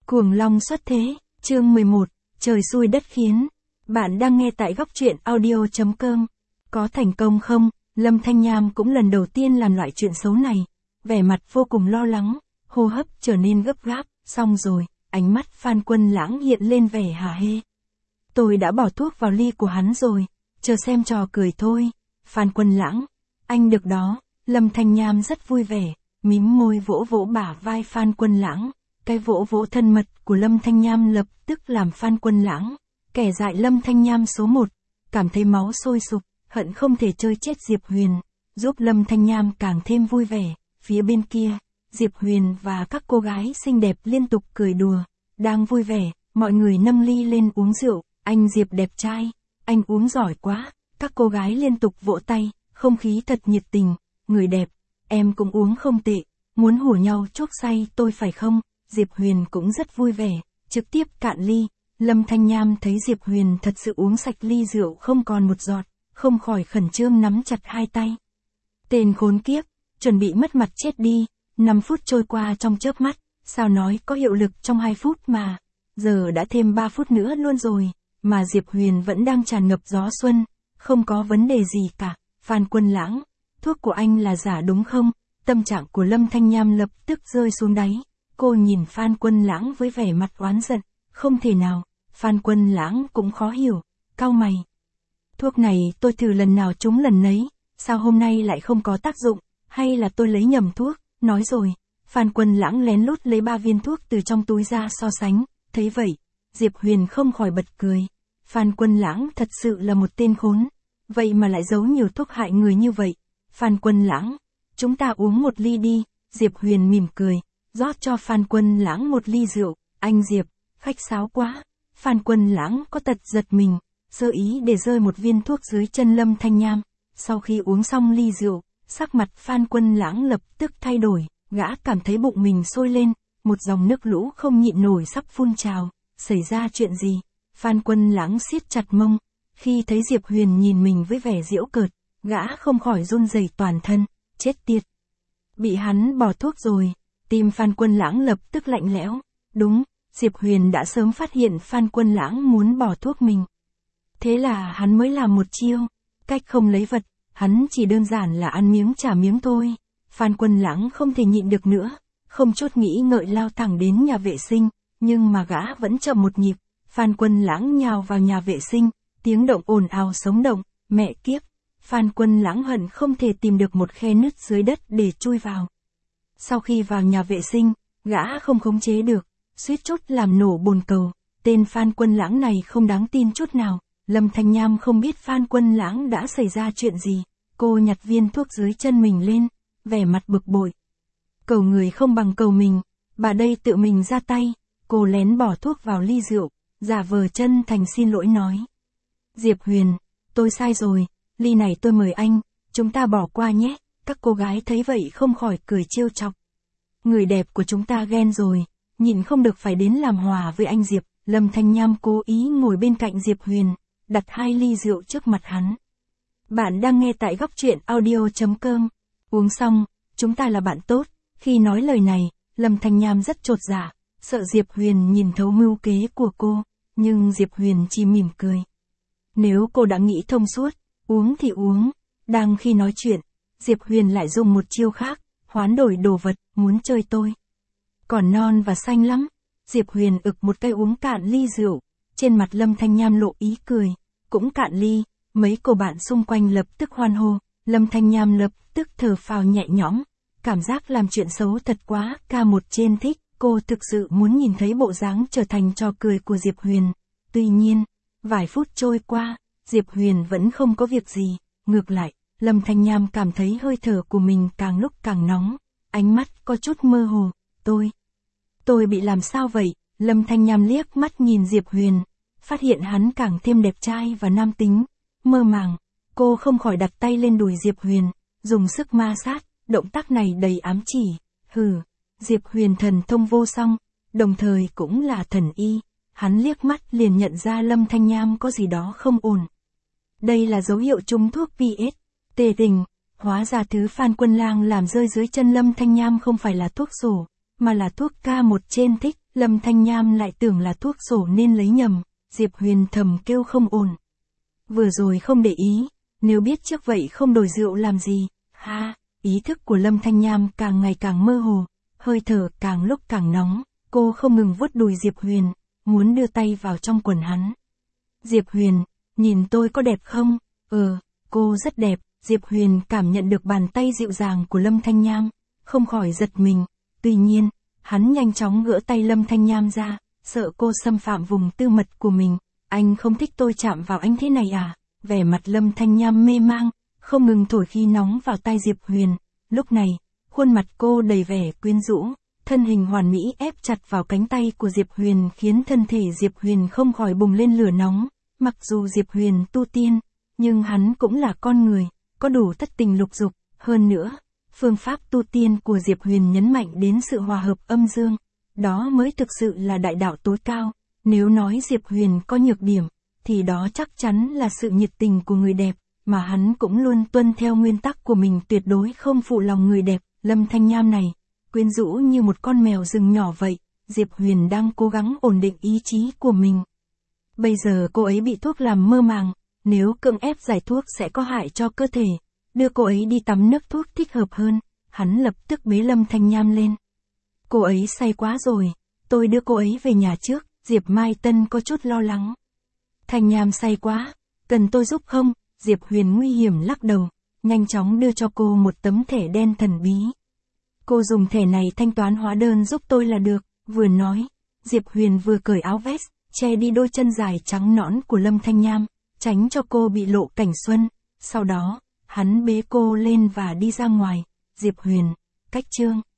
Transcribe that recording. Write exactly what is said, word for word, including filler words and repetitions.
Cuồng long xuất thế, chương mười một, trời xui đất khiến. Bạn đang nghe tại góc truyện audio chấm com. Có thành công không? Lâm Thanh Nham cũng lần đầu tiên làm loại chuyện xấu này. Vẻ mặt vô cùng lo lắng, hô hấp trở nên gấp gáp, xong rồi, ánh mắt Phan Quân Lãng hiện lên vẻ hả hê. Tôi đã bỏ thuốc vào ly của hắn rồi, chờ xem trò cười thôi. Phan Quân Lãng, anh được đó. Lâm Thanh Nham rất vui vẻ, mím môi vỗ vỗ bả vai Phan Quân Lãng. Cái vỗ vỗ thân mật của Lâm Thanh Nham lập tức làm Phan Quân Lãng, kẻ dại Lâm Thanh Nham số một, cảm thấy máu sôi sục, hận không thể chơi chết Diệp Huyền, giúp Lâm Thanh Nham càng thêm vui vẻ. Phía bên kia, Diệp Huyền và các cô gái xinh đẹp liên tục cười đùa, đang vui vẻ, mọi người nâng ly lên uống rượu. Anh Diệp đẹp trai, anh uống giỏi quá. Các cô gái liên tục vỗ tay, không khí thật nhiệt tình. Người đẹp, em cũng uống không tệ, muốn hùa nhau chuốc say tôi phải không? Diệp Huyền cũng rất vui vẻ, trực tiếp cạn ly. Lâm Thanh Nham thấy Diệp Huyền thật sự uống sạch ly rượu không còn một giọt, không khỏi khẩn trương nắm chặt hai tay. Tên khốn kiếp, chuẩn bị mất mặt chết đi. năm phút trôi qua trong chớp mắt, sao nói có hiệu lực trong hai phút mà, giờ đã thêm ba phút nữa luôn rồi, mà Diệp Huyền vẫn đang tràn ngập gió xuân, không có vấn đề gì cả. Phan Quân Lãng, thuốc của anh là giả đúng không? Tâm trạng của Lâm Thanh Nham lập tức rơi xuống đáy. Cô nhìn Phan Quân Lãng với vẻ mặt oán giận, không thể nào. Phan Quân Lãng cũng khó hiểu, cau mày. Thuốc này tôi thử lần nào trúng lần nấy, sao hôm nay lại không có tác dụng, hay là tôi lấy nhầm thuốc? Nói rồi, Phan Quân Lãng lén lút lấy ba viên thuốc từ trong túi ra so sánh, thấy vậy, Diệp Huyền không khỏi bật cười. Phan Quân Lãng thật sự là một tên khốn, vậy mà lại giấu nhiều thuốc hại người như vậy. Phan Quân Lãng, chúng ta uống một ly đi. Diệp Huyền mỉm cười, rót cho Phan Quân Lãng một ly rượu. Anh Diệp, khách sáo quá. Phan Quân Lãng có tật giật mình, sơ ý để rơi một viên thuốc dưới chân Lâm Thanh Nham. Sau khi uống xong ly rượu, sắc mặt Phan Quân Lãng lập tức thay đổi, gã cảm thấy bụng mình sôi lên, một dòng nước lũ không nhịn nổi sắp phun trào. Xảy ra chuyện gì? Phan Quân Lãng siết chặt mông, khi thấy Diệp Huyền nhìn mình với vẻ giễu cợt, gã không khỏi run rẩy toàn thân, chết tiệt. Bị hắn bỏ thuốc rồi. Tim Phan Quân Lãng lập tức lạnh lẽo. Đúng, Diệp Huyền đã sớm phát hiện Phan Quân Lãng muốn bỏ thuốc mình. Thế là hắn mới làm một chiêu, cách không lấy vật, hắn chỉ đơn giản là ăn miếng trả miếng thôi. Phan Quân Lãng không thể nhịn được nữa, không chút nghĩ ngợi lao thẳng đến nhà vệ sinh, nhưng mà gã vẫn chậm một nhịp. Phan Quân Lãng nhào vào nhà vệ sinh, tiếng động ồn ào sống động, mẹ kiếp. Phan Quân Lãng hận không thể tìm được một khe nứt dưới đất để chui vào. Sau khi vào nhà vệ sinh, gã không khống chế được, suýt chút làm nổ bồn cầu. Tên Phan Quân Lãng này không đáng tin chút nào. Lâm Thanh Nham không biết Phan Quân Lãng đã xảy ra chuyện gì. Cô nhặt viên thuốc dưới chân mình lên, vẻ mặt bực bội. Cầu người không bằng cầu mình, bà đây tự mình ra tay. Cô lén bỏ thuốc vào ly rượu, giả vờ chân thành xin lỗi nói. Diệp Huyền, tôi sai rồi, ly này tôi mời anh, chúng ta bỏ qua nhé. Các cô gái thấy vậy không khỏi cười trêu chọc. Người đẹp của chúng ta ghen rồi, nhìn không được phải đến làm hòa với anh Diệp. Lâm Thanh Nham cố ý ngồi bên cạnh Diệp Huyền, đặt hai ly rượu trước mặt hắn. Bạn đang nghe tại góc truyện audio chấm com. Uống xong, chúng ta là bạn tốt. Khi nói lời này, Lâm Thanh Nham rất chột dạ, sợ Diệp Huyền nhìn thấu mưu kế của cô, nhưng Diệp Huyền chỉ mỉm cười. Nếu cô đã nghĩ thông suốt, uống thì uống. Đang khi nói chuyện, Diệp Huyền lại dùng một chiêu khác, hoán đổi đồ vật, muốn chơi tôi. Còn non và xanh lắm. Diệp Huyền ực một cây uống cạn ly rượu, trên mặt Lâm Thanh Nham lộ ý cười, cũng cạn ly. Mấy cô bạn xung quanh lập tức hoan hô, Lâm Thanh Nham lập tức thở phào nhẹ nhõm, cảm giác làm chuyện xấu thật quá. Ca một trên thích, cô thực sự muốn nhìn thấy bộ dáng trở thành trò cười của Diệp Huyền. Tuy nhiên, vài phút trôi qua, Diệp Huyền vẫn không có việc gì, ngược lại, Lâm Thanh Nham cảm thấy hơi thở của mình càng lúc càng nóng, ánh mắt có chút mơ hồ. Tôi, tôi bị làm sao vậy? Lâm Thanh Nham liếc mắt nhìn Diệp Huyền, phát hiện hắn càng thêm đẹp trai và nam tính. Mơ màng, cô không khỏi đặt tay lên đùi Diệp Huyền, dùng sức ma sát, động tác này đầy ám chỉ. Hừ, Diệp Huyền thần thông vô song, đồng thời cũng là thần y, hắn liếc mắt liền nhận ra Lâm Thanh Nham có gì đó không ổn. Đây là dấu hiệu trúng thuốc pê ét, tê tình, hóa ra thứ Phan Quân Lãng làm rơi dưới chân Lâm Thanh Nham không phải là thuốc sổ, mà là thuốc ca một trên thích. Lâm Thanh Nham lại tưởng là thuốc sổ nên lấy nhầm, Diệp Huyền thầm kêu không ổn. Vừa rồi không để ý, nếu biết trước vậy không đổi rượu làm gì, ha, ý thức của Lâm Thanh Nham càng ngày càng mơ hồ, hơi thở càng lúc càng nóng, cô không ngừng vuốt đùi Diệp Huyền, muốn đưa tay vào trong quần hắn. Diệp Huyền, nhìn tôi có đẹp không? Ờ, cô rất đẹp. Diệp Huyền cảm nhận được bàn tay dịu dàng của Lâm Thanh Nham, không khỏi giật mình. Tuy nhiên, hắn nhanh chóng gỡ tay Lâm Thanh Nham ra, sợ cô xâm phạm vùng tư mật của mình. Anh không thích tôi chạm vào anh thế này à? Vẻ mặt Lâm Thanh Nham mê mang, không ngừng thổi khí nóng vào tai Diệp Huyền. Lúc này, khuôn mặt cô đầy vẻ quyến rũ, thân hình hoàn mỹ ép chặt vào cánh tay của Diệp Huyền khiến thân thể Diệp Huyền không khỏi bùng lên lửa nóng. Mặc dù Diệp Huyền tu tiên, nhưng hắn cũng là con người, có đủ thất tình lục dục. Hơn nữa, phương pháp tu tiên của Diệp Huyền nhấn mạnh đến sự hòa hợp âm dương. Đó mới thực sự là đại đạo tối cao. Nếu nói Diệp Huyền có nhược điểm, thì đó chắc chắn là sự nhiệt tình của người đẹp, mà hắn cũng luôn tuân theo nguyên tắc của mình tuyệt đối không phụ lòng người đẹp. Lâm Thanh Nham này, quyến rũ như một con mèo rừng nhỏ vậy, Diệp Huyền đang cố gắng ổn định ý chí của mình. Bây giờ cô ấy bị thuốc làm mơ màng, nếu cưỡng ép giải thuốc sẽ có hại cho cơ thể, đưa cô ấy đi tắm nước thuốc thích hợp hơn. Hắn lập tức bế Lâm Thanh Nham lên. Cô ấy say quá rồi, tôi đưa cô ấy về nhà trước. Diệp Mai Tân có chút lo lắng. Thanh Nham say quá, cần tôi giúp không? Diệp Huyền nguy hiểm lắc đầu, nhanh chóng đưa cho cô một tấm thẻ đen thần bí. Cô dùng thẻ này thanh toán hóa đơn giúp tôi là được. Vừa nói, Diệp Huyền vừa cởi áo vest, che đi đôi chân dài trắng nõn của Lâm Thanh Nham, tránh cho cô bị lộ cảnh xuân. Sau đó, hắn bế cô lên và đi ra ngoài. Diệp Huyền, cách chương.